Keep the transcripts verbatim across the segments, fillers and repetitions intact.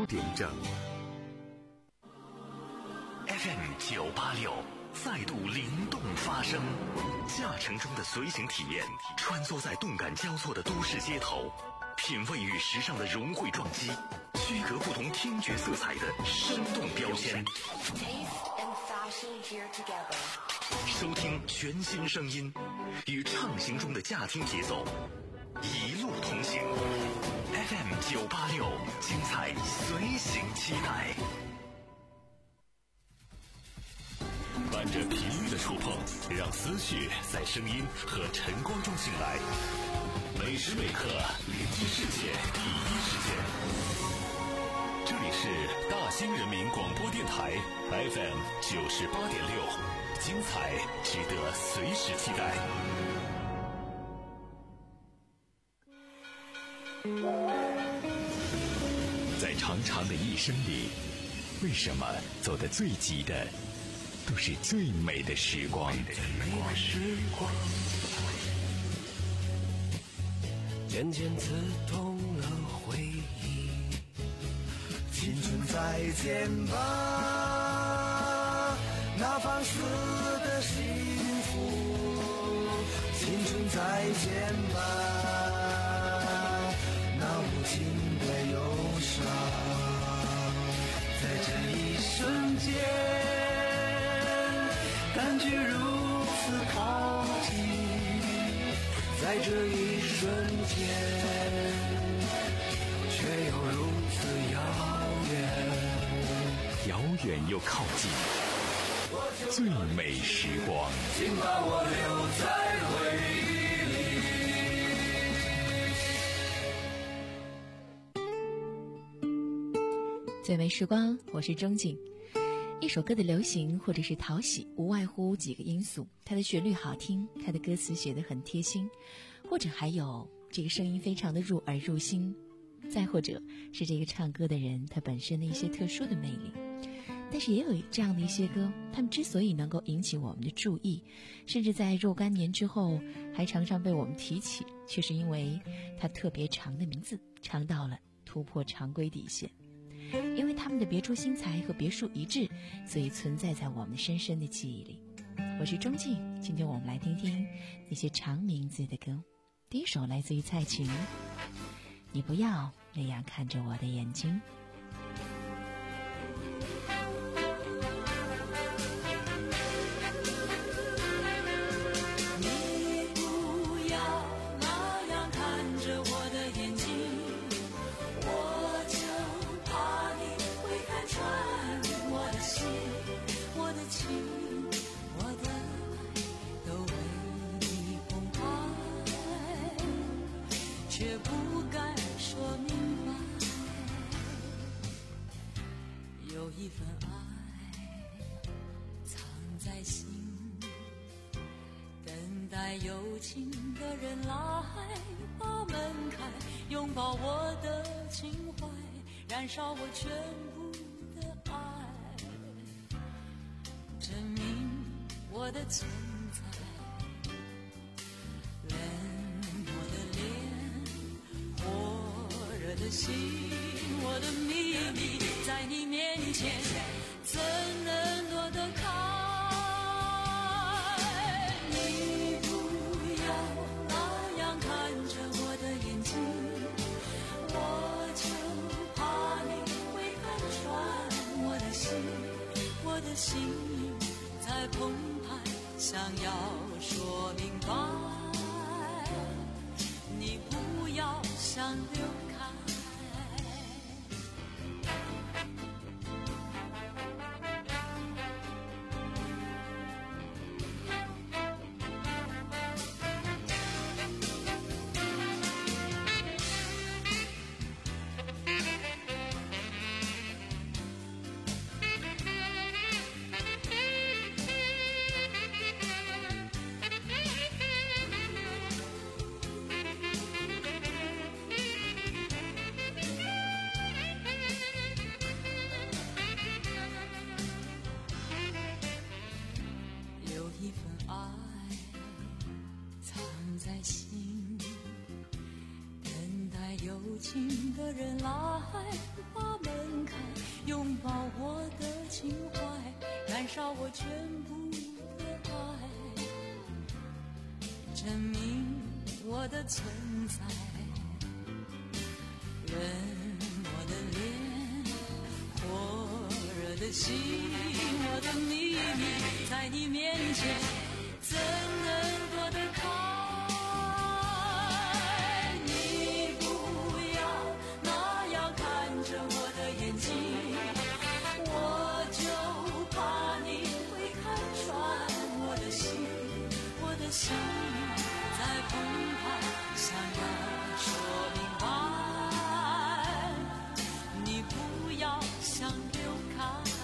点整。 F M 九八六再度灵动发声，驾乘中的随行体验，穿梭在动感交错的都市街头，品味与时尚的融汇撞击，区隔不同听觉色彩的生动标签。收听全新声音，与畅行中的驾听节奏，一路同行。F M 九八六，精彩随行期待。伴着频率的触碰，让思绪在声音和晨光中醒来。每时每刻连接世界第一时间。这里是大兴人民广播电台 F M 九十八点六，精彩值得随时期待。在长长的一生里，为什么走得最急的都是最美的时光？ 渐渐刺痛了回忆，青春再见吧，那放肆的幸福，青春再见吧，那无尽的忧伤，在这一瞬间感觉如此靠近，在这一瞬间却又如此遥远， 遥远又靠近，最美时光， 请把我留在回忆里。最美时光，我是钟景。一首歌的流行或者是讨喜，无外乎几个因素：它的旋律好听，它的歌词写得很贴心，或者还有这个声音非常的入耳入心，再或者是这个唱歌的人他本身的一些特殊的魅力。但是也有这样的一些歌，他们之所以能够引起我们的注意，甚至在若干年之后还常常被我们提起，却是因为它特别长的名字，长到了突破常规底线。因为他们的别出心裁和别树一帜，所以存在在我们深深的记忆里。我是钟静，今天我们来听听那些长名字的歌。第一首来自于蔡琴，你不要那样看着我的眼睛。 你不要那样看着我的眼睛，我就怕你会看穿我的心，我的情，我的爱都为你澎湃，却不敢说明白。有一份爱藏在心，等待有情的人来把门开，拥抱我的情怀，燃烧我全部的爱，证明我的存在。冷漠的脸，火热的心，我的秘密在你面前怎能躲得开？你不要那样看着我的眼睛，我就怕你会看穿我的心，我的心在澎湃，想要说明白，你不要想流开。有情的人来把门少我全部的爱，证明我的存在。冷漠的脸，火热的心，我的秘密，在你面前怎能躲得开？你不要那样看着我的眼睛，我就怕你会看穿我的心，我的心在澎湃，想要说明白。你不要想流开，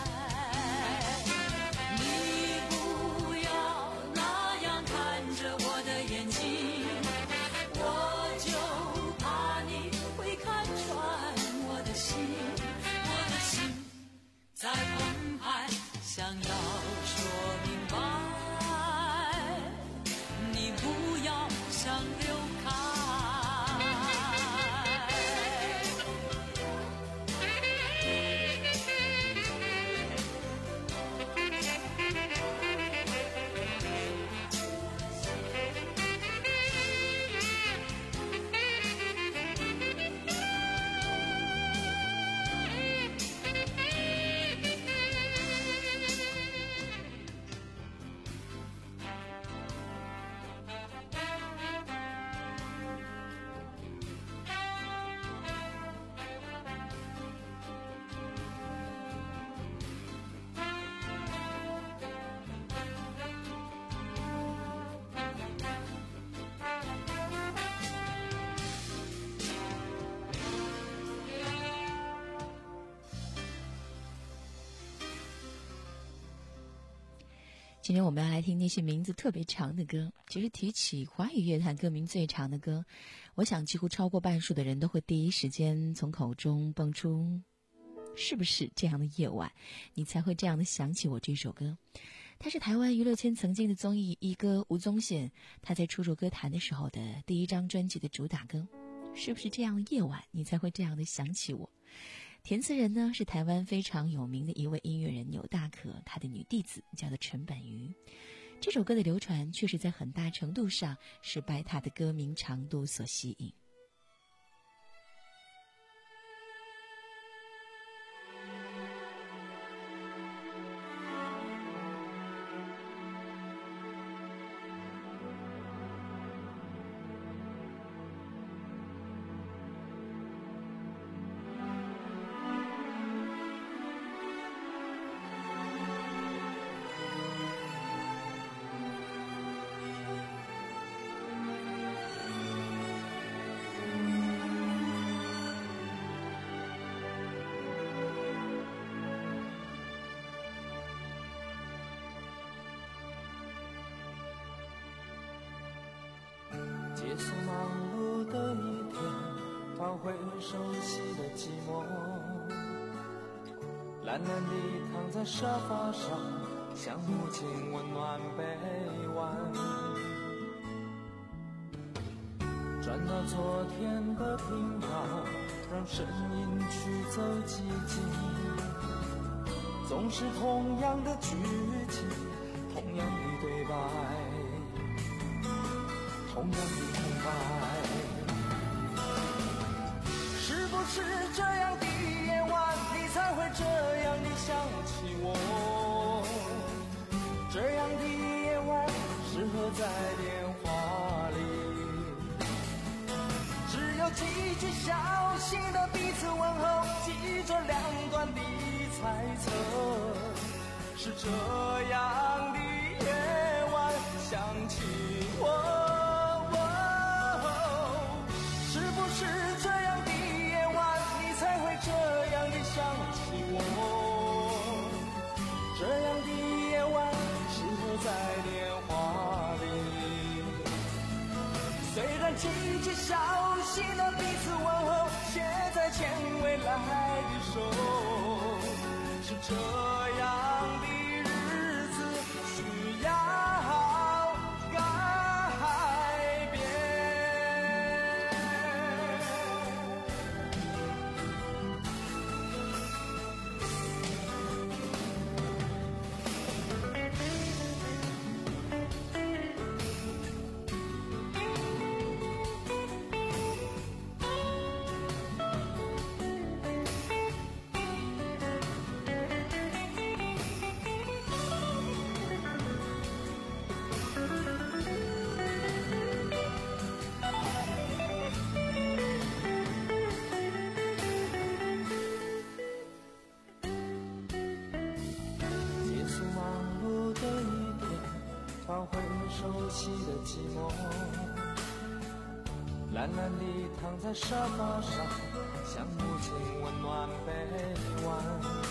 你不要那样看着我的眼睛，我就怕你会看穿我的心，我的心在澎湃，想要说明白，你不要想流开。 今天我们要来听那些名字特别长的歌。其实提起华语乐坛歌名最长的歌，我想几乎超过半数的人都会第一时间从口中蹦出是不是这样的夜晚，你才会这样的想起我这首歌。它是台湾娱乐圈曾经的综艺一哥吴宗宪，他在初入歌坛的时候的第一张专辑的主打歌。是不是这样的夜晚，你才会这样的想起我。填词人呢是台湾非常有名的一位音乐人钮大可，他的女弟子叫做陈本瑜。这首歌的流传确实在很大程度上是拜他的歌名长度所吸引。 结束忙碌的一天，找回熟悉的寂寞，懒懒地躺在沙发上，想母亲温暖臂弯，转到昨天的频道，让声音驱走寂静，总是同样的剧情，同样的对白，同样的空白。是不是这样的夜晚，你才会这样的想起我？这样的夜晚适合在电话里，只有几句小心的彼此问候，记着两端的猜测。是这样的夜晚想起我。在电话里，虽然几句小心的彼此问候，写在牵未来的手，是这样的日子需要改变。 懒懒地躺在沙发上，像母亲温暖臂弯。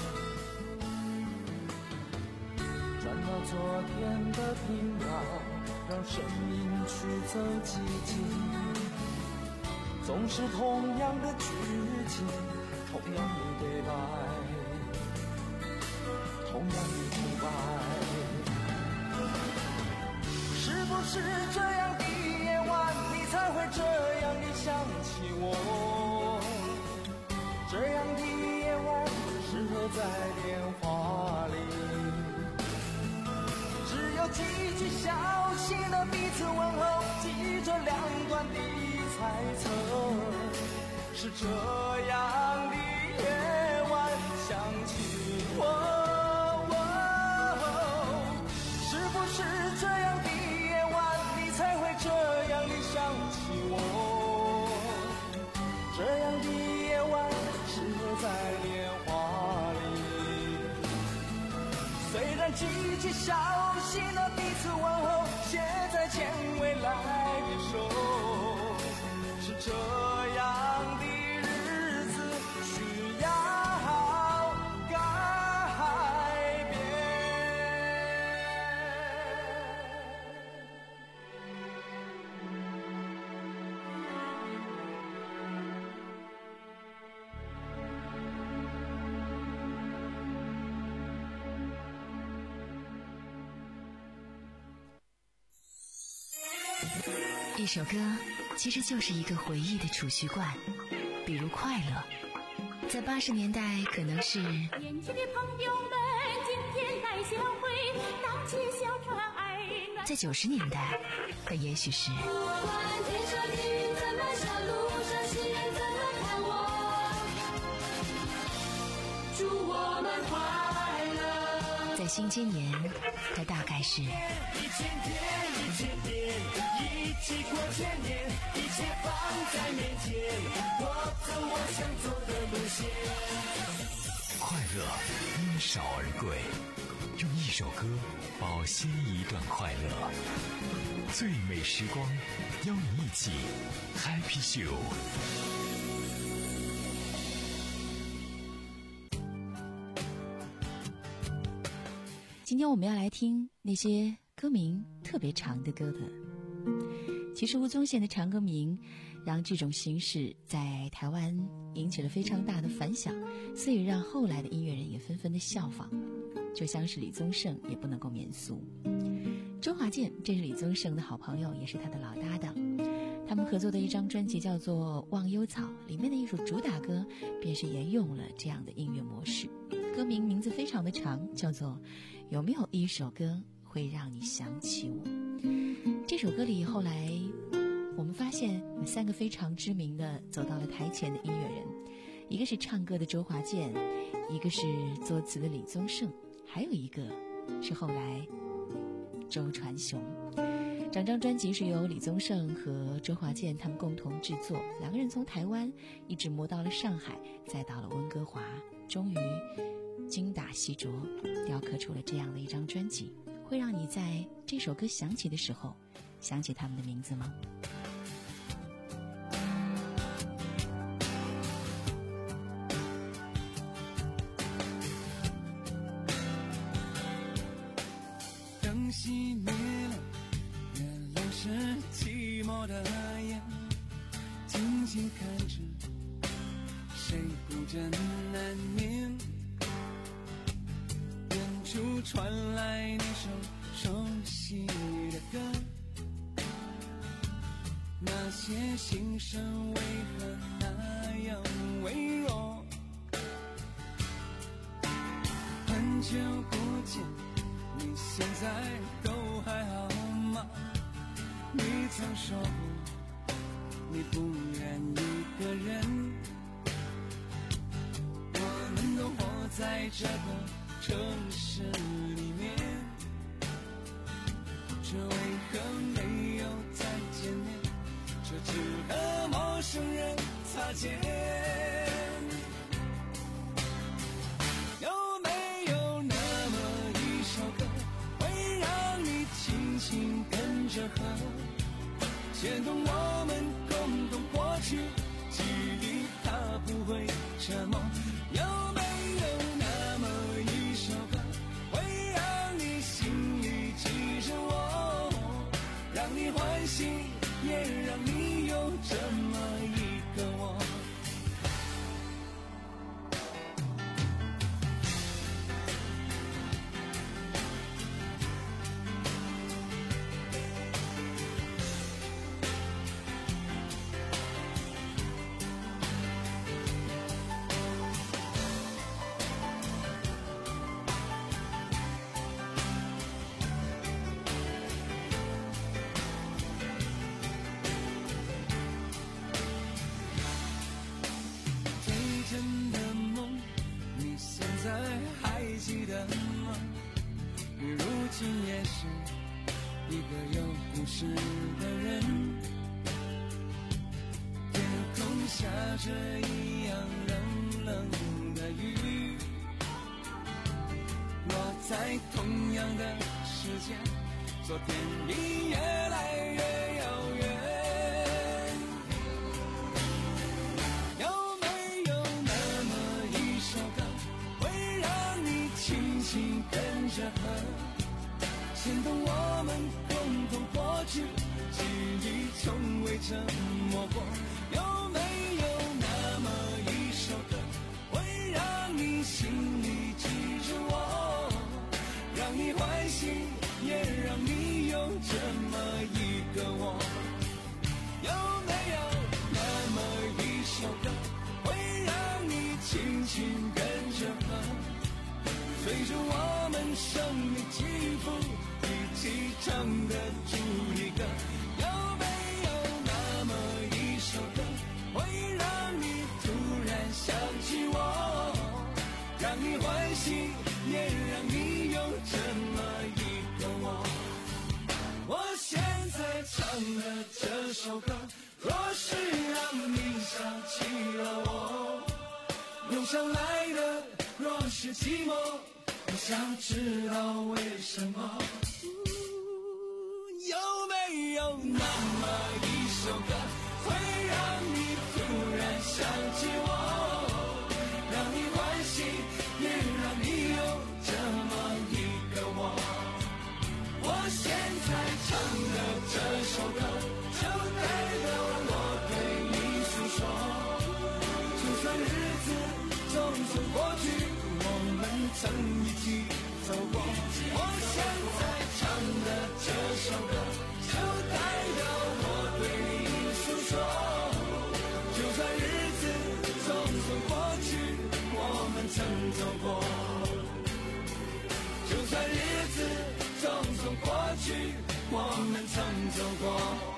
转到昨天的频道，让声音驱走寂静。总是同样的剧情，同样的对白，同样的空白。是不是这样的夜晚，你才会这样的想起我？这样的夜晚适合在电话里，只有几句小心的彼此问候，记着两端的猜测。是这样的夜晚想起我，是不是这样的夜晚，你才会这样的想起我？这样的夜晚适合在电话里，虽然几句小心的彼此问候，写在牵未来的手，是这样的日子需要改变。 一首歌其实就是一个回忆的储蓄罐，比如快乐，在八十年代可能是年轻的朋友们今天来相会，荡起小船儿暖。 在九十年代它也许是不管天上的云怎么笑，路上行人怎么看我，祝我们快乐。 在新千年它大概是一千天一千年，一起过千年，一切放在面前，我走我想走的路线。 快乐因少而贵，用一首歌保鲜一段快乐。最美时光，邀你一起 Happy Show。 今天我们要来听那些歌名特别长的歌的。其实吴宗宪的长歌名让这种形式在台湾引起了非常大的反响，所以让后来的音乐人也纷纷的效仿，就像是李宗盛也不能够免俗。周华健这是李宗盛的好朋友，也是他的老搭档，他们合作的一张专辑叫做《忘忧草》，里面的一首主打歌便是沿用了这样的音乐模式。歌名名字非常的长，叫做有没有一首歌会让你想起我。这首歌里后来我们发现有三个非常知名的走到了台前的音乐人，一个是唱歌的周华健，一个是作词的李宗盛，还有一个是后来周传雄。整张专辑是由李宗盛和周华健他们共同制作，两个人从台湾一直磨到了上海，再到了温哥华，终于精打细琢雕刻出了这样的一张专辑。会让你在这首歌响起的时候想起他们的名字吗？ 灯熄灭了，原来是寂寞的眼，静静看着谁不真难眠，远处传来那首熟悉的歌，那些心声为何那样微弱，很久不见，你现在都还好吗？你曾说过你不愿一个人，我们都活在这个城市里面，这为何没有再见面？这只和陌生人擦肩。有没有那么一首歌，会让你轻轻跟着和，牵动我们共同一个有故事的人。天空下着一样冷冷的雨，落在同样的时间，昨天已越来越遥远。有没有那么一首歌，会让你轻轻跟着和，牵动我们共同过去，记忆从未沉默过。有没有那么一首歌，会让你心里记着我，让你欢喜，也让你有这么一个我。有没有那么一首歌，会让你轻轻跟着和，随着我们生命起伏，一起唱的主题歌。有没有那么一首歌，会让你突然想起我，让你欢喜，也让你有这么一个我。我现在唱的这首歌，若是让你想起了我，涌上来的若是寂寞，我想知道为什么。有没有那么一首歌，会让你突然想起我，让你欢喜，也让你有这么一个我。我现在唱的这首歌，就代表我对你诉说。就算日子匆匆过去，我们曾一起走过。我现在唱的这首歌，就代表我对你诉说。就算日子匆匆过去，我们曾走过。就算日子匆匆过去，我们曾走过。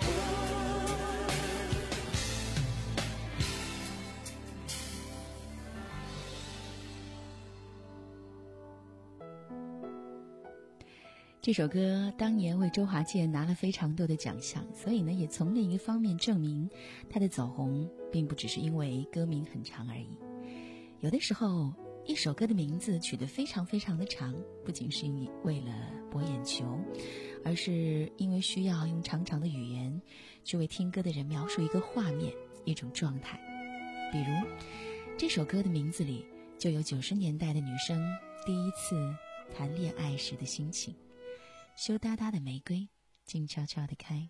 这首歌当年为周华健拿了非常多的奖项，所以呢，也从另一个方面证明他的走红并不只是因为歌名很长而已。有的时候，一首歌的名字取得非常非常的长，不仅是为了博眼球，而是因为需要用长长的语言去为听歌的人描述一个画面，一种状态。比如这首歌的名字里就有九十年代的女生第一次谈恋爱时的心情。羞答答的玫瑰，静悄悄地开。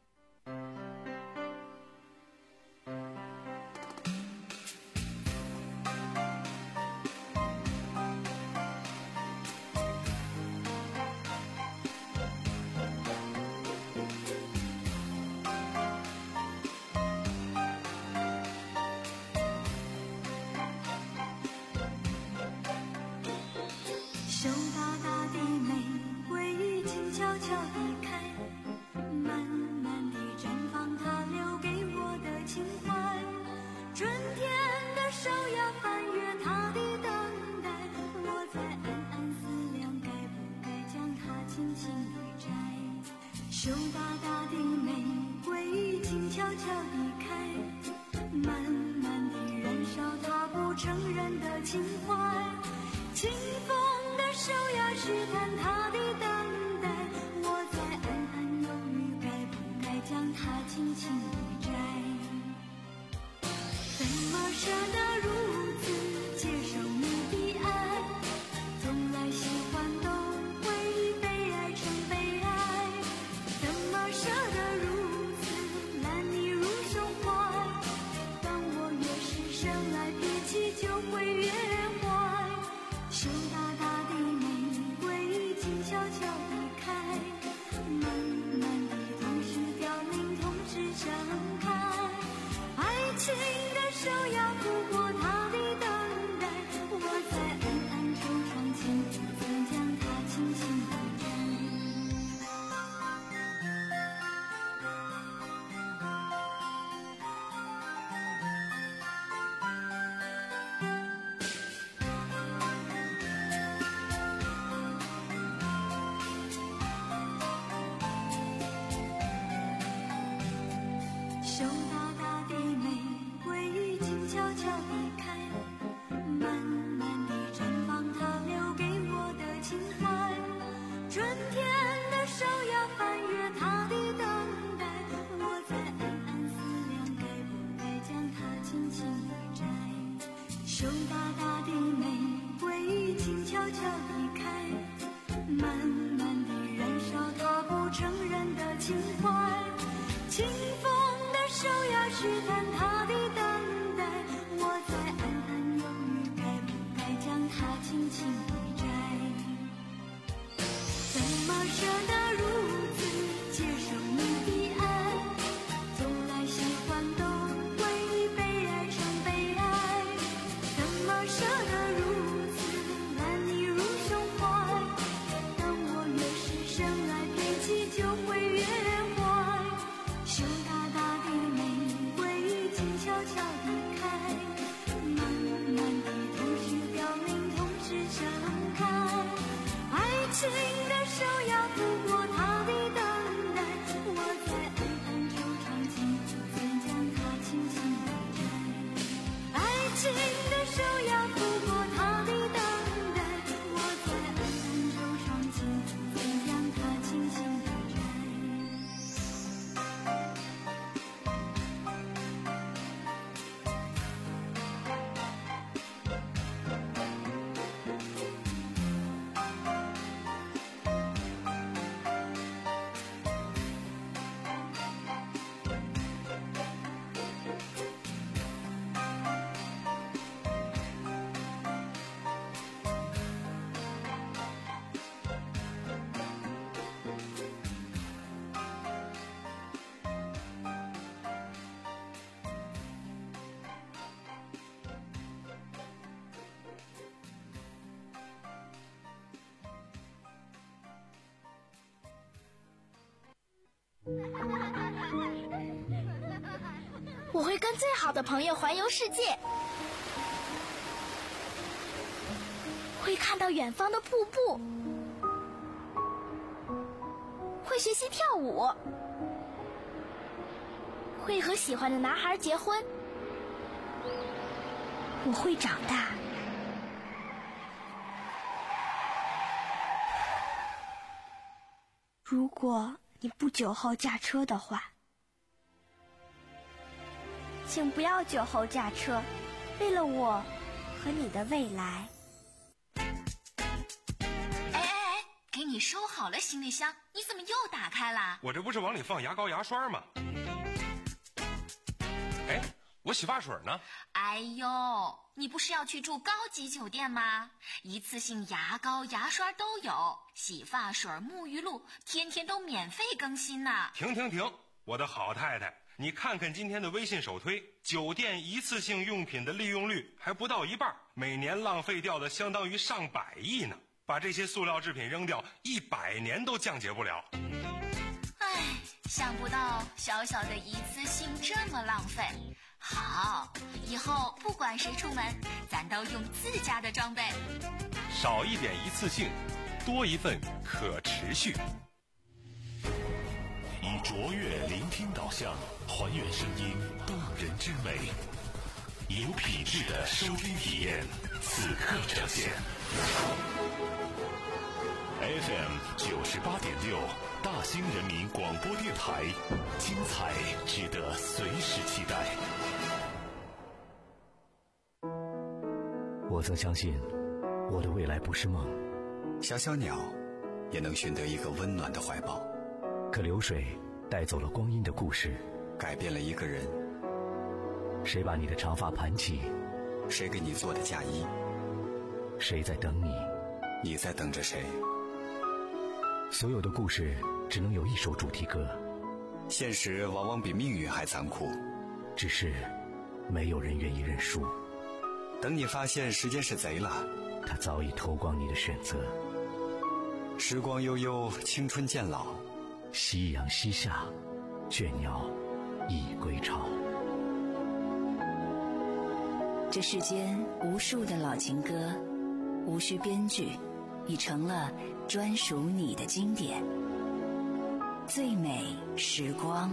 羞答答的玫瑰，静悄悄地开，慢慢地绽放它留给我的情怀。春天的手呀，翻越它的等待，我在暗暗思量，该不该将它轻轻地摘。羞答答的玫瑰，静悄悄地开，慢慢地燃烧它不承认的情怀。清风的手呀，试探它的等待，我在暗暗犹豫，该不该将它轻轻地摘。怎么舍得如此接受你的爱，从来喜欢都会被爱成被爱。怎么舍得如此揽你入胸怀，当我越是深爱，脾气就会越坏。羞答答的玫瑰，静悄悄地开，慢慢地同时凋零，同时盛开。爱情的手呀，拂过它的等待，我在暗暗惆怅间，不曾将它轻轻地摘。 悄地开，慢慢地燃烧它不承认的情怀。清风的手呀，试探它的等待，我在暗暗犹豫，该不该将它轻轻地摘。怎么舍得如此接受你的爱？从来喜欢都会被爱成悲哀。怎么舍得如此揽你入胸怀？当我越是深爱，偏激就会越坏。羞答答的玫瑰静悄悄地开，慢慢地同时凋零，同时盛开。爱情的手要拂过它的等待，我在暗暗惆怅，情不曾将它轻轻地摘。爱情的手要拂过它的等待，我在暗暗惆怅，情不曾将它轻轻地摘。 我会跟最好的朋友环游世界，会看到远方的瀑布，会学习跳舞，会和喜欢的男孩结婚。我会长大。如果你不酒后驾车的话，请不要酒后驾车，为了我和你的未来。 哎哎哎，给你收好了行李箱，你怎么又打开了？ 我这不是往里放牙膏牙刷吗？哎，我洗发水呢？ 哎呦，你不是要去住高级酒店吗？一次性牙膏牙刷都有，洗发水沐浴露天天都免费更新呢。 停停停，我的好太太，你看看今天的微信首推，酒店一次性用品的利用率还不到一半，每年浪费掉的相当于上百亿呢。把这些塑料制品扔掉，一百年都降解不了。 唉，想不到小小的一次性这么浪费。好，以后不管谁出门，咱都用自家的装备。 少一点一次性，多一份可持续。 以卓越聆听导向，还原声音动人之美，有品质的收听体验，此刻呈现。F M 九十八点六，大兴人民广播电台，精彩值得随时期待。 我曾相信，我的未来不是梦。 小小鸟也能寻得一个温暖的怀抱。 可流水带走了光阴的故事， 改变了一个人。 谁把你的长发盘起？ 谁给你做的嫁衣？ 谁在等你？ 你在等着谁？ 所有的故事只能有一首主题歌。 现实往往比命运还残酷， 只是没有人愿意认输。 等你发现时间是贼了， 他早已偷光你的选择。 时光悠悠，青春渐老， 夕阳西下，倦鸟已归巢。 这世间无数的老情歌，无需编剧，已成了专属你的经典。最美时光。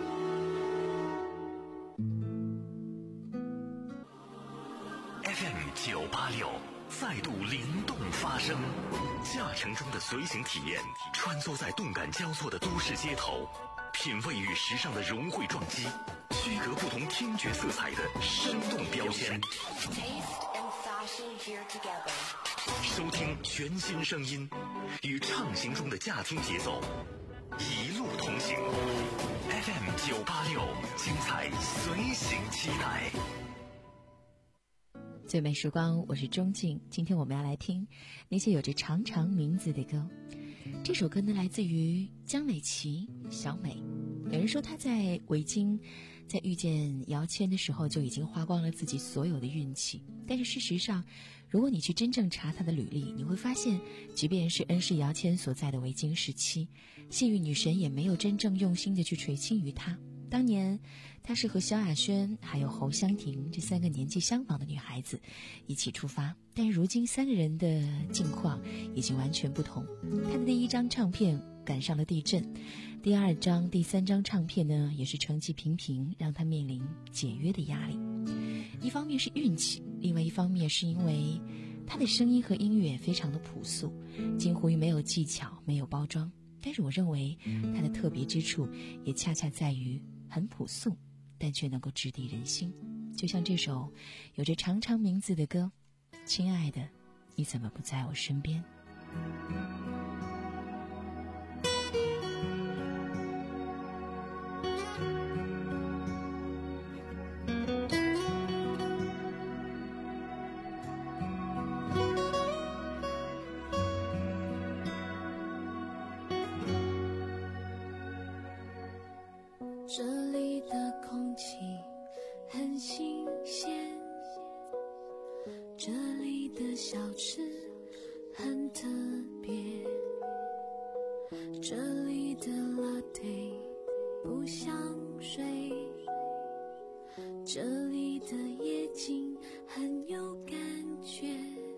F M 九八六再度灵动发声，驾乘中的随行体验，穿梭在动感交错的都市街头，品味与时尚的融汇撞击，区隔不同听觉色彩的生动标签。 收听全新声音，与畅行中的驾听节奏一路同行。 F M 九八六，精彩随行期待。 最美时光，我是钟静。今天我们要来听那些有着长长名字的歌。这首歌呢，来自于江美琪，小美。有人说她在维京，在遇见姚谦的时候就已经花光了自己所有的运气。但是事实上，如果你去真正查她的履历，你会发现，即便是恩师姚谦所在的维京时期，幸运女神也没有真正用心的去垂青于她。当年她是和萧亚轩还有侯湘婷这三个年纪相仿的女孩子一起出发，但如今三个人的境况已经完全不同。她的第一张唱片赶上了地震，第二张第三张唱片呢也是成绩平平，让她面临解约的压力。一方面是运气，另外一方面是因为她的声音和音乐非常的朴素，近乎于没有技巧，没有包装。但是我认为她的特别之处也恰恰在于很朴素，但却能够直抵人心。就像这首有着长长名字的歌，亲爱的，你怎么不在我身边？ 这里的空气很新鲜，这里的小吃很特别，这里的 latte 不像水，这里的夜景很有感觉，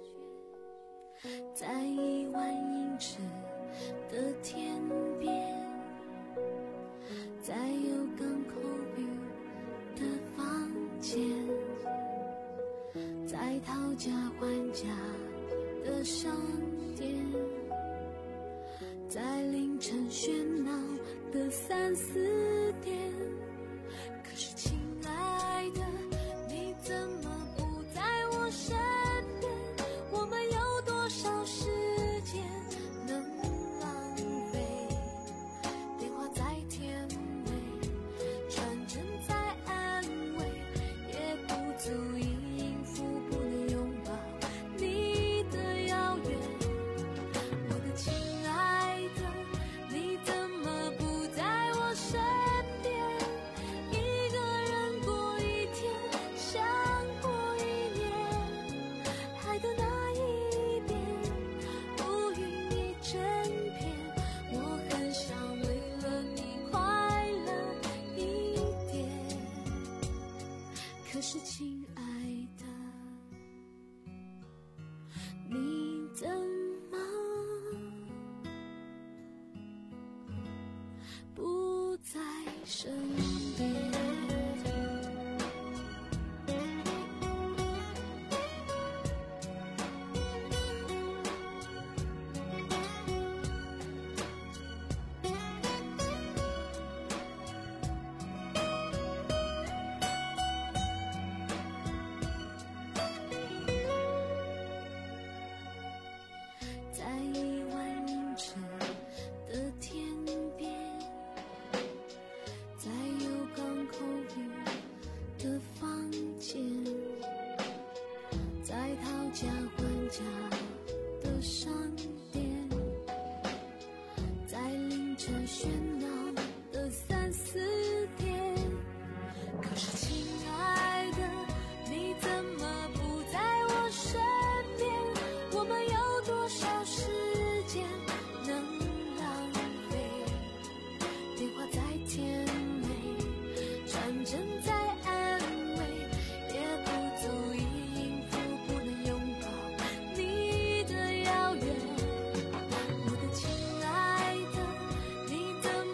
在一万英尺的天边，在有港口 view 的房间，在讨价还价的商店，在凌晨喧闹的三四点。可是亲爱的，你怎么不在我身边？我们有多少时间能浪费？电话在天尾，传真在安慰，也不足以应付不能拥抱你的遥远。我的亲爱的，你怎么不在我身边？一个人过一天，像过一年，爱的那一边，乌云一整片。我很想为了你快乐一点，可是亲爱的，你怎么不在身边？在一万英尺的天边，在有港口 view 的房间，在讨价还价的商店，在凌晨喧闹的三四点。可是亲爱的，你怎么不在我身边？我们有多少时间能浪费？电话在天尾，传真在安慰，也不足以应付不能拥抱你的遥远。我的亲爱的，你怎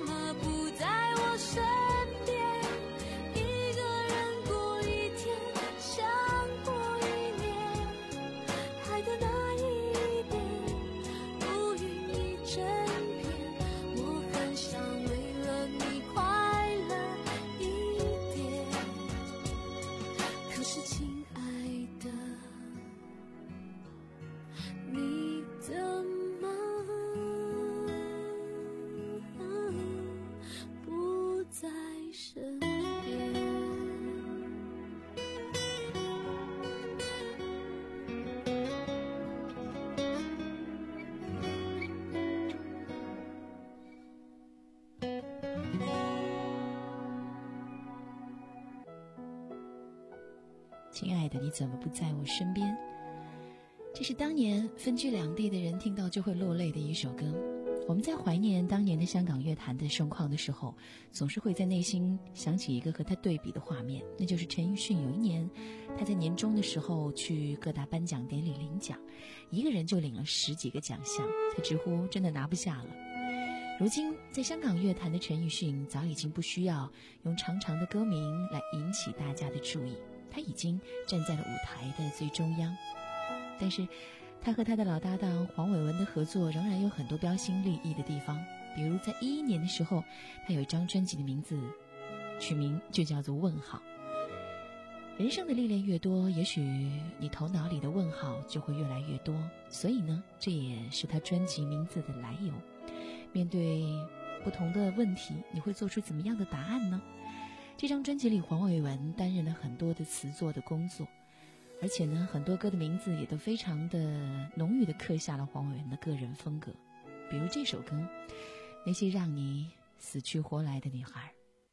亲爱的，你怎么不在我身边？这是当年分居两地的人听到就会落泪的一首歌。我们在怀念当年的香港乐坛的盛况的时候，总是会在内心想起一个和他对比的画面，那就是陈奕迅有一年他在年终的时候去各大颁奖典礼领奖，一个人就领了十几个奖项，他直呼真的拿不下了。如今在香港乐坛的陈奕迅早已经不需要用长长的歌名来引起大家的注意，他已经站在了舞台的最中央。但是他和他的老搭档黄伟文的合作仍然有很多标新立异的地方，比如在一一年的时候，他有一张专辑的名字取名就叫做问号。人生的历练越多，也许你头脑里的问号就会越来越多，所以呢，这也是他专辑名字的来由。面对不同的问题，你会做出怎么样的答案呢？这张专辑里，黄伟文担任了很多的词作的工作，而且呢，很多歌的名字也都非常的浓郁的刻下了黄伟文的个人风格。比如这首歌，那些让你死去活来的女孩。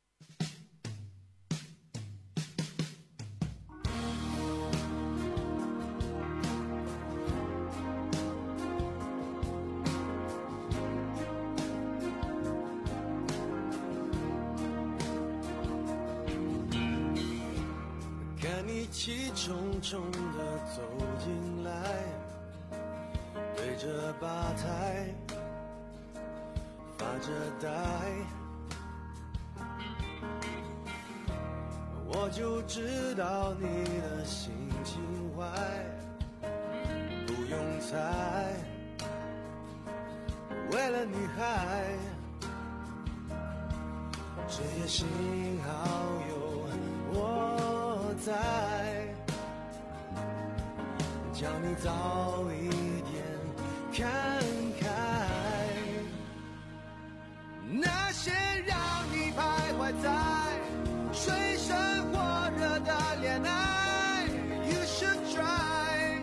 气冲冲地走进来，对着吧台发着呆，我就知道你的心情坏，不用猜，为了女孩，这也幸好有我在，叫你早一点看开，那些让你徘徊在水深火热的恋爱 You should try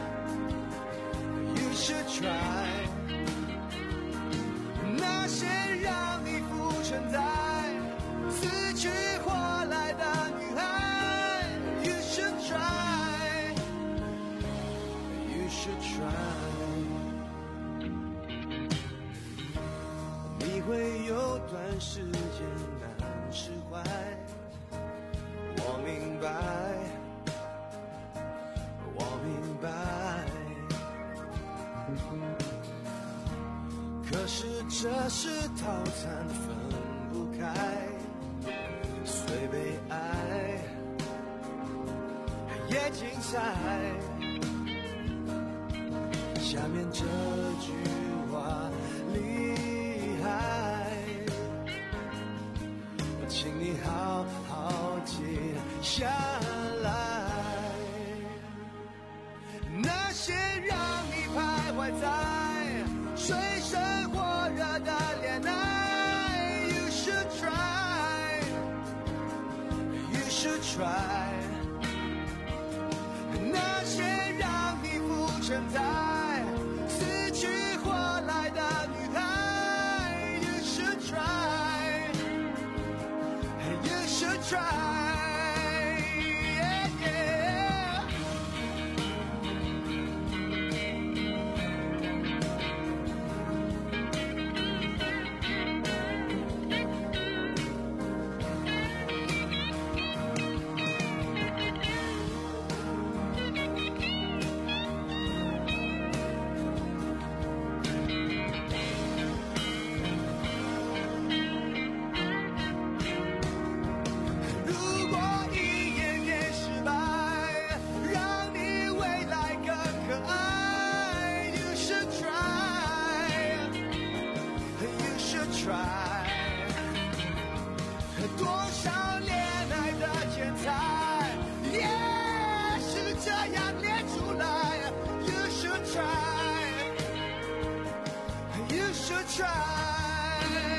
You should try 那些让你浮沉在死去活来的女孩 You should try You should try 你会有段时间难释怀，我明白我明白，可是这是套餐分不开，虽被爱也精彩，下面这句话厉害，请你好好记下来，那些让你徘徊在水深火热的恋爱 You should try You should try 那些让你浮沉在死去活来的女孩 You should try You should try yeah, yeah. 如果一点点失败让你未来更可爱 You should try You should try 多少恋爱的天才也是这样练出来 You should try You should try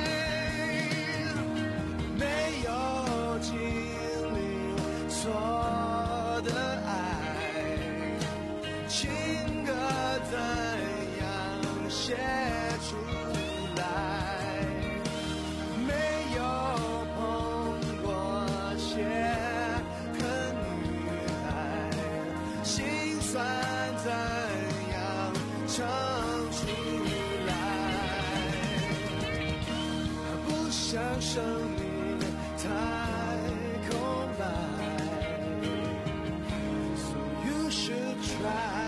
没有经历错的爱，情歌怎样写出来？没有碰过血和女孩， 唱出来，不想生命太空白 So you should try。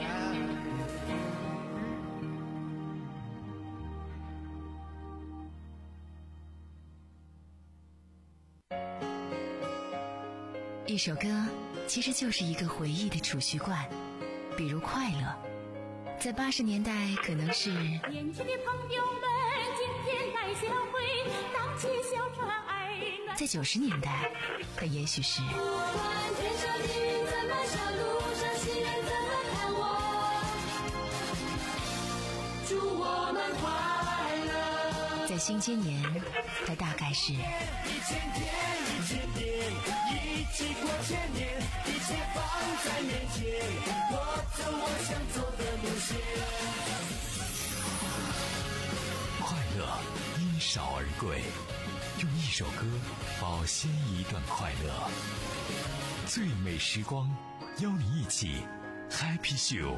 一首歌其实就是一个回忆的储蓄罐，比如快乐，在八十年代可能是年轻的朋友们今天来相会，荡起小船爱暖。 在九十年代可也许是不管天上的云怎么笑，路上行人怎么看我，祝我们快乐。 在新千年它大概是一千天一千年一起过千年，一切放在面前，我走我想走的路线。 快乐因少而贵，用一首歌保鲜一段快乐。最美时光，邀你一起 Happy Show。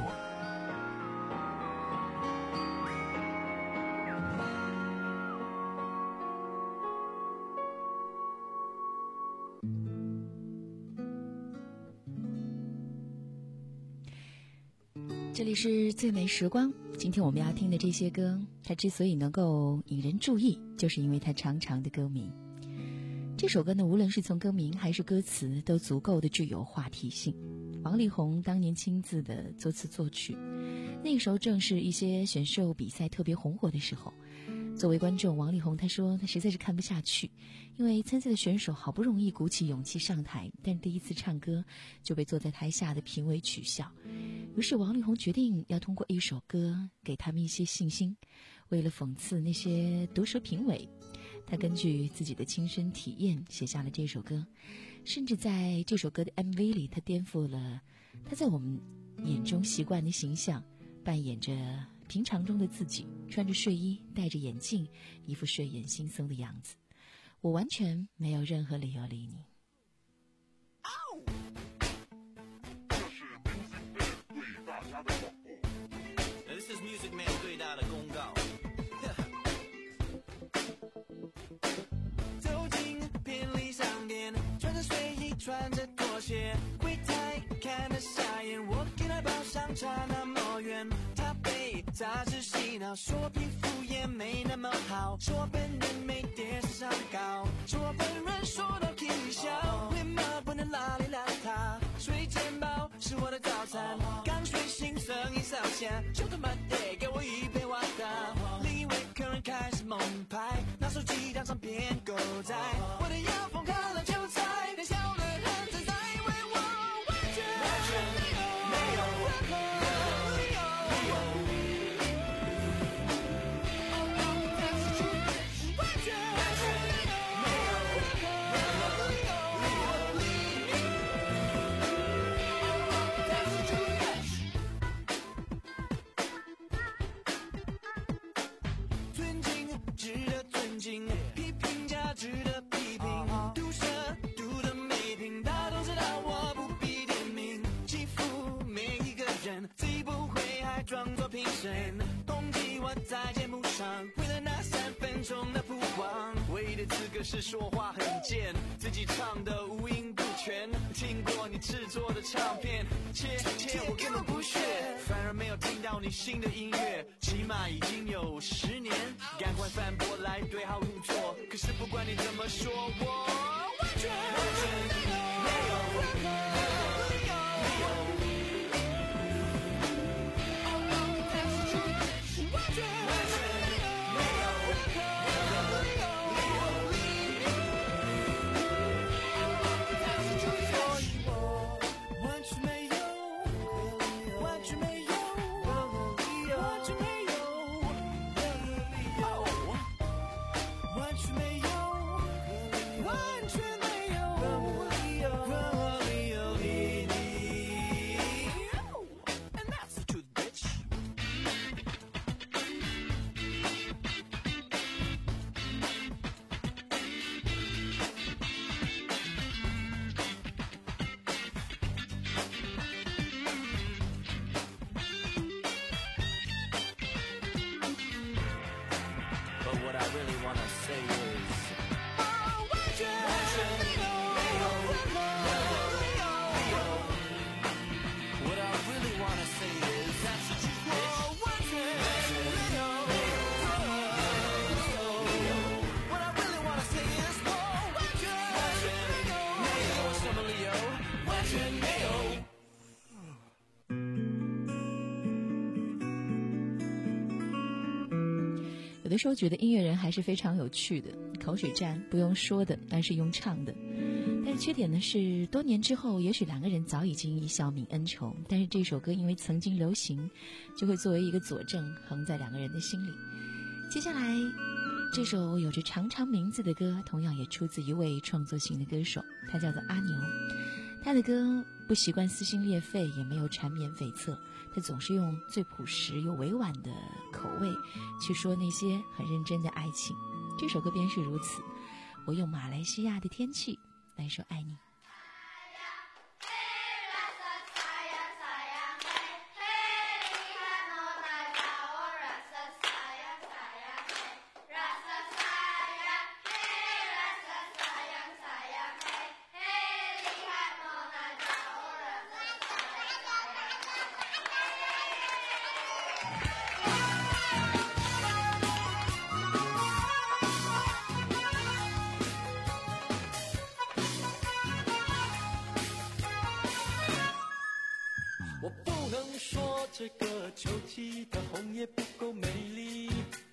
这里是最美时光，今天我们要听的这些歌，它之所以能够引人注意，就是因为它长长的歌名。这首歌呢，无论是从歌名还是歌词，都足够的具有话题性。王力宏当年亲自的作词作曲，那个时候正是一些选秀比赛特别红火的时候。作为观众，王力宏他说他实在是看不下去，因为参赛的选手好不容易鼓起勇气上台，但第一次唱歌就被坐在台下的评委取笑。于是王力宏决定要通过一首歌给他们一些信心。为了讽刺那些毒舌评委，他根据自己的亲身体验写下了这首歌，甚至在这首歌的 M V 里，他颠覆了他在我们眼中习惯的形象，扮演着平常中的自己，穿着睡衣，戴着眼镜，一副睡眼惺忪的样子。我完全没有任何理由理你。 This is Music Man 最大的公告。走进便利商店，穿着睡衣，穿着拖鞋，柜台看得傻眼。我给他报上差那么远，他被杂志洗脑，说皮肤也没那么好，说本人没电视上高，说本人说到可以笑，为嘛不能邋里邋遢？睡前包是我的早餐，刚睡醒声音扫下，就他妈得给我一杯瓦达。另一位客人开始猛拍，拿手机当唱片狗仔，我的腰封看了就猜，连笑的人正在为我完全没有没有任何理由。完全没有没有任何理由。尊敬值得尊敬，批评家值得批评，毒舌毒的没品，大都知道我不必点名，欺负每一个人，自己不会还装作评审，抨击我在节目上，为了那三分钟的曝光，唯一的资格是说话很贱，自己唱的五音不全，听过你制作的唱片，切切我根本不屑，反而没有听到你新的音乐，起码已经有十年，赶快反驳来对号入座，可是不管你怎么说，我完全完全没有没有任何理由。完全完全没有任何理由。所以我完全没有完全没有完全没有完全没有完全没有任何理由理你。 But what I really wanna say is 完全完全没有没有没有 What I really wanna say is that's a true bitch 完全没有What I really wanna say is 我完全没有没有什么理由完全没有有的时候觉得音乐人还是非常有趣的，口水战不用说的，但是用唱的。但是缺点呢是，多年之后，也许两个人早已经一笑泯恩仇，但是这首歌因为曾经流行，就会作为一个佐证，横在两个人的心里。接下来，这首有着长长名字的歌，同样也出自一位创作型的歌手，他叫做阿牛。他的歌不习惯撕心裂肺，也没有缠绵悱恻，他总是用最朴实又委婉的口味去说那些很认真的爱情。这首歌便是如此，我用马来西亚的天气来说爱你。 我不能说这个秋季的红叶不够美丽，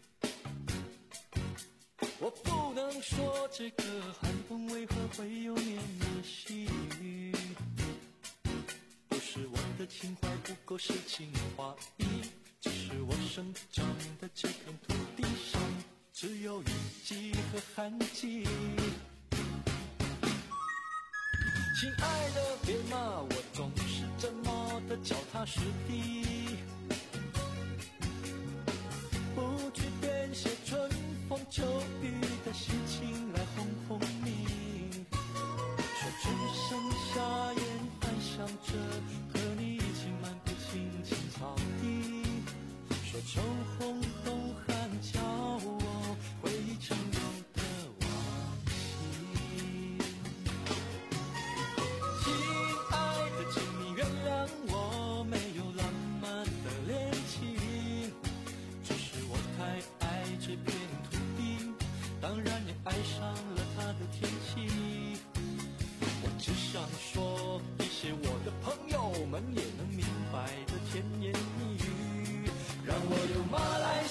我不能说这个寒风为何会有绵绵细雨，不是我的情怀不够诗情画意，只是我生长的这片土地上只有雨季和旱季。亲爱的，别骂我总是这么的脚踏实地，不去编写春风秋雨的心情来哄哄你，说只剩下烟幻想着和你一起漫步青青草地，说秋红冬寒叫我回忆成旧的往昔。亲爱的，请你原谅我没有浪漫的恋情，只是我太爱这片土地，当然也爱上了它的天气。我只想说一些我的朋友们也能明白的甜言蜜语，让我用马来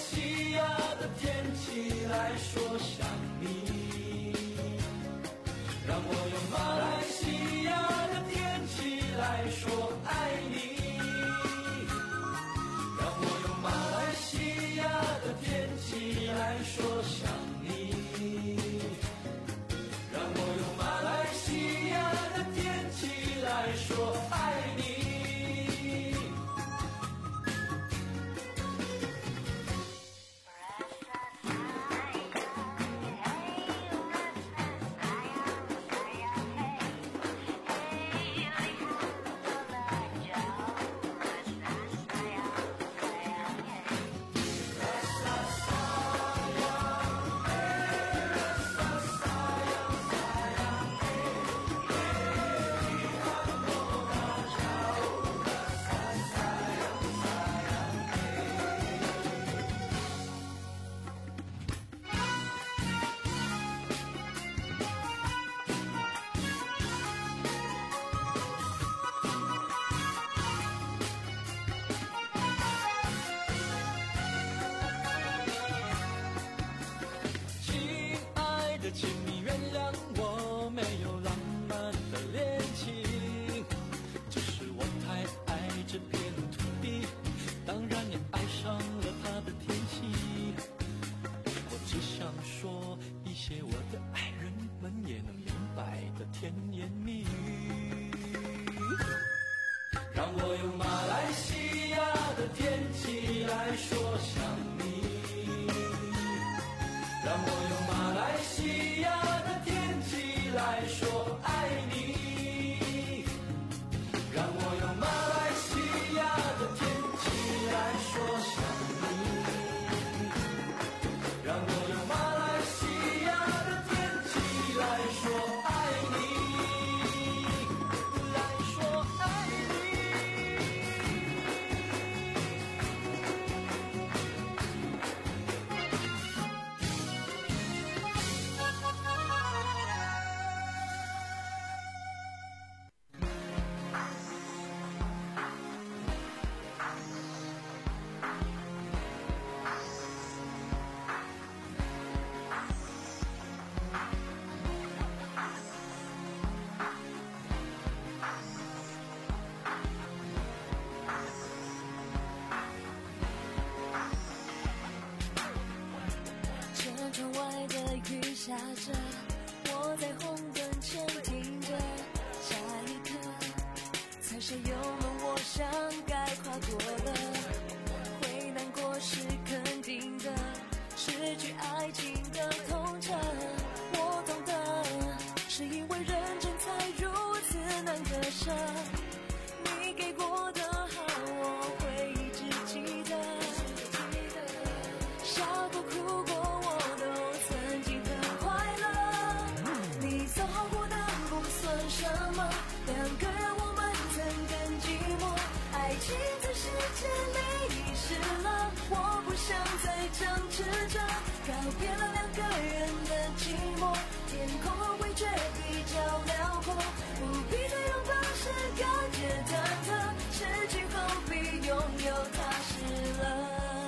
别了两个人的寂寞，天空会觉比较辽阔，不必再拥抱时感觉忐忑，失去后比拥有踏实了，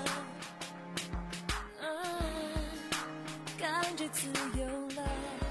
嗯，感觉自由了。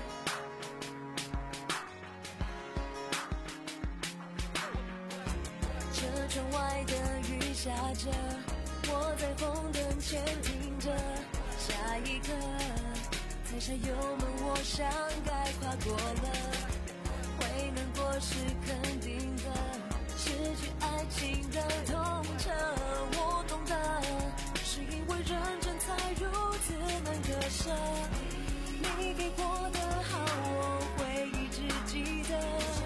车窗外的雨下着，我在红灯前停着，下一刻踩下油门，我想该跨过了，会难过是肯定的，失去爱情的痛彻，我懂得，是因为认真才如此难割舍，你给过的好我会一直记得，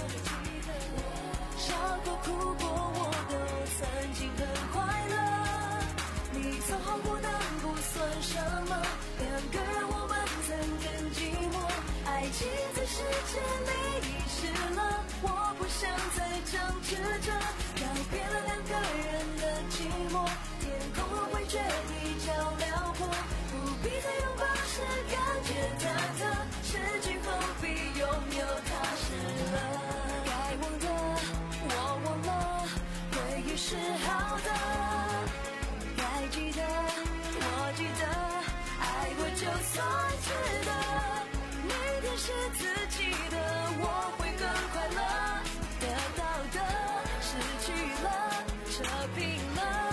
笑过哭过我都曾经很快乐，你走好过当不算什么，两个人我们曾更寂寞，爱情在世界里遗失了，我不想再僵持着，告别了两个人的寂寞，天空会觉比较辽阔，不必再拥抱时感觉忐忑，失去后比拥有踏实了，该忘的我忘了，回忆是好的，该记得我记得，爱过就算值得，明天是自己的，我会更快乐，得到的失去了，扯平了，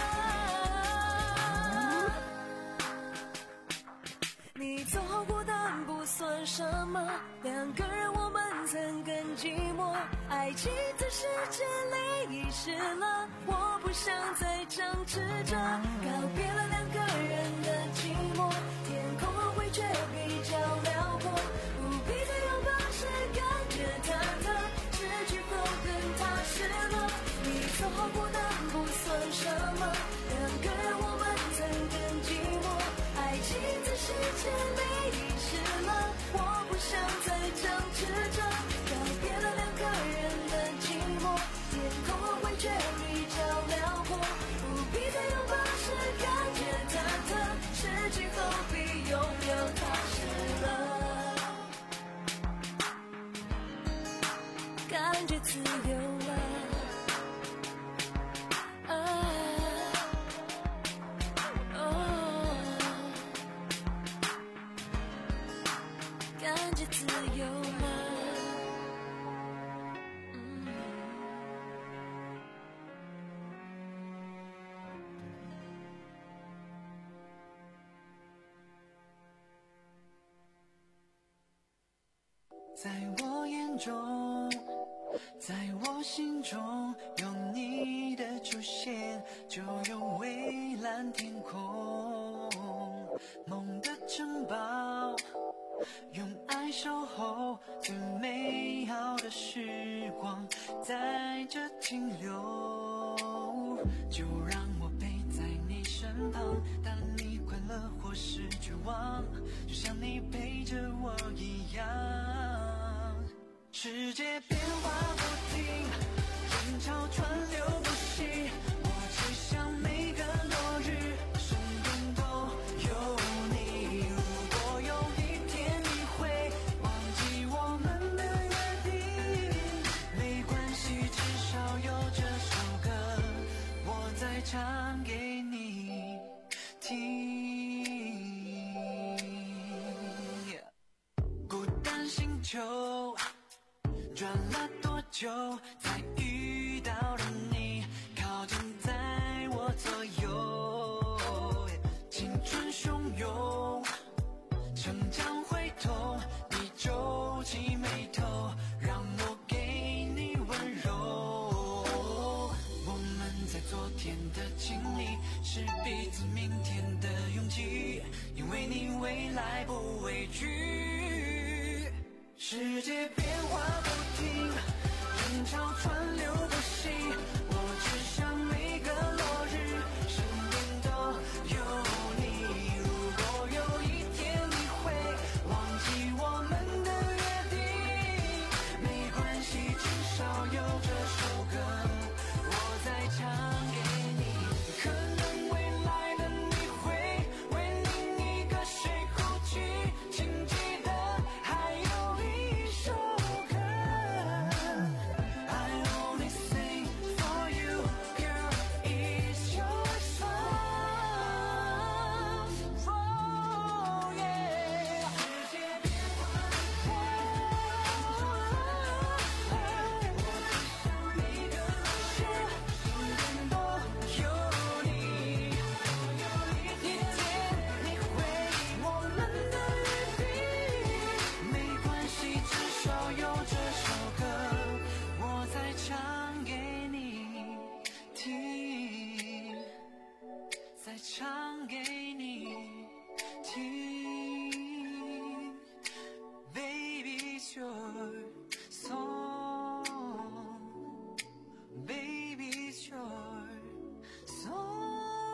你走好过但不算什么，两个人我们曾更寂寞，爱情在世界里遗失了，我不想再僵持着，告别了两个人的寂寞，天空会觉比较辽阔，不必再拥抱时感觉忐忑，失去后更踏实了，你走好过但不算什么，两个人我们曾更寂寞，爱情在世界里遗失了，我不想再僵持着，告别了两个人的寂寞，天空会觉比较辽阔，不必再拥抱时感觉忐忑，失去后比拥有踏实了，感觉自由了，啊哦，感觉自由了，嗯， 在我眼中，在我心中，有你的出现，就有蔚蓝天空，梦的城堡，用爱守候，最美好的时光在这停留，就让我陪在你身旁，当你快乐或是绝望，就像你陪着我一样，世界变化不停，人潮川流不息，我只想每个落日身边都有你，如果有一天你会忘记我们的约定，没关系，至少有这首歌我在唱给你听，孤单星球转了多久才遇到了你，靠近在我左右，青春汹涌，成长会痛，你皱起眉头，让我给你温柔，我们在昨天的经历，是彼此明天的勇气，因为你未来不畏惧，世界变化不停，人潮川流不息，我只想每个落日身边都有你，如果有一天你会忘记我们的约定，没关系，至少有这首歌我在唱给你，可能未来的你会为另一个谁唱给你听 Baby it's your song Baby it's your song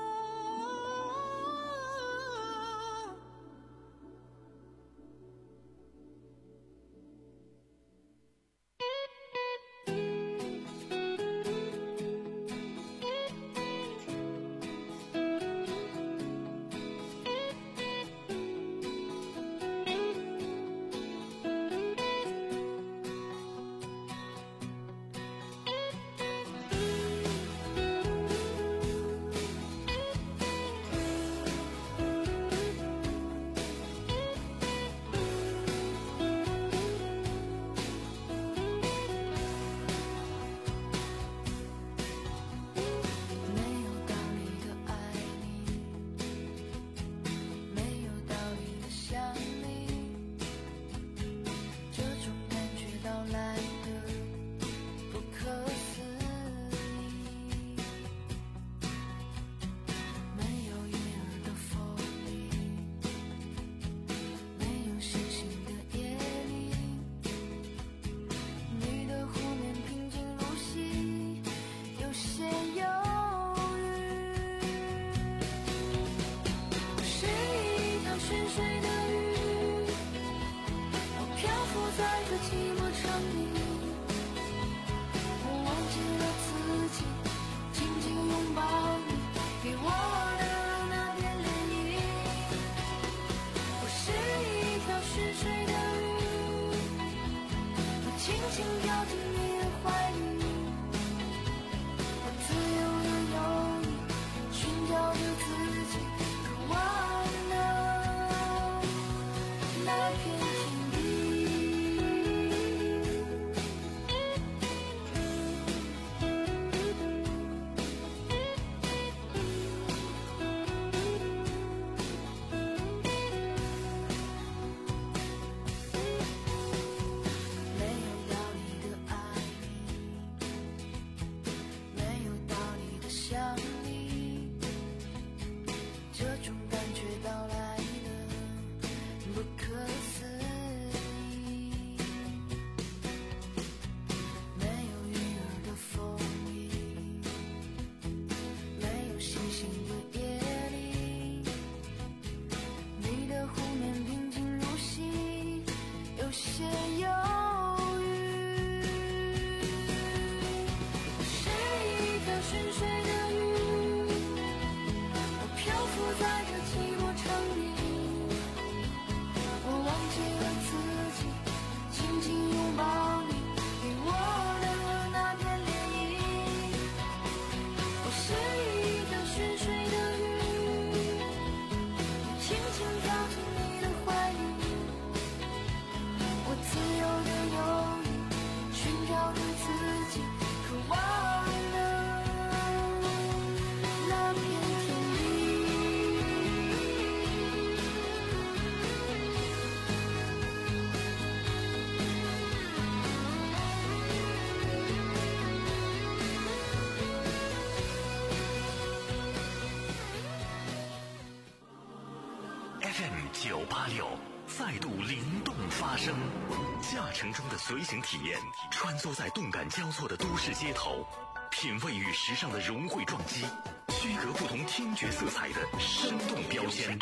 九八六再度灵动发声，驾乘中的随行体验，穿梭在动感交错的都市街头，品味与时尚的融汇撞击，区隔不同听觉色彩的生动标签。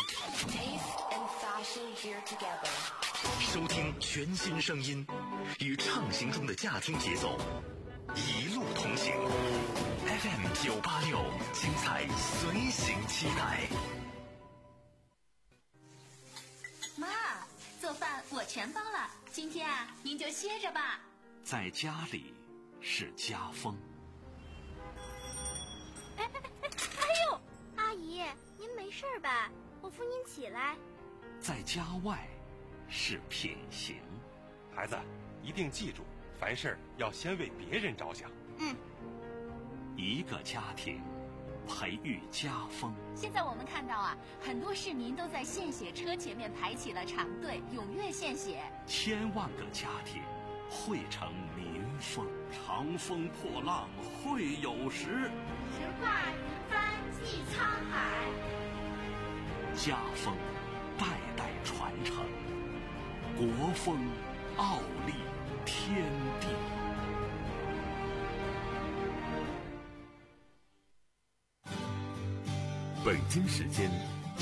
收听全新声音，与畅行中的驾听节奏，一路同行。F M 九八六，精彩随行期待。 妈，做饭我全包了，今天啊，您就歇着吧。 在家里是家风。 哎哎哎！哎呦，阿姨，您没事吧？我扶您起来。 在家外是品行。 孩子，一定记住，凡事要先为别人着想。 嗯。 一个家庭培育家风。 现在我们看到啊，很多市民都在献血车前面排起了长队，踊跃献血。 千万个家庭汇成民风，长风破浪会有时。 直挂云帆济沧海。 家风，代代传承，国风傲立天地。北京时间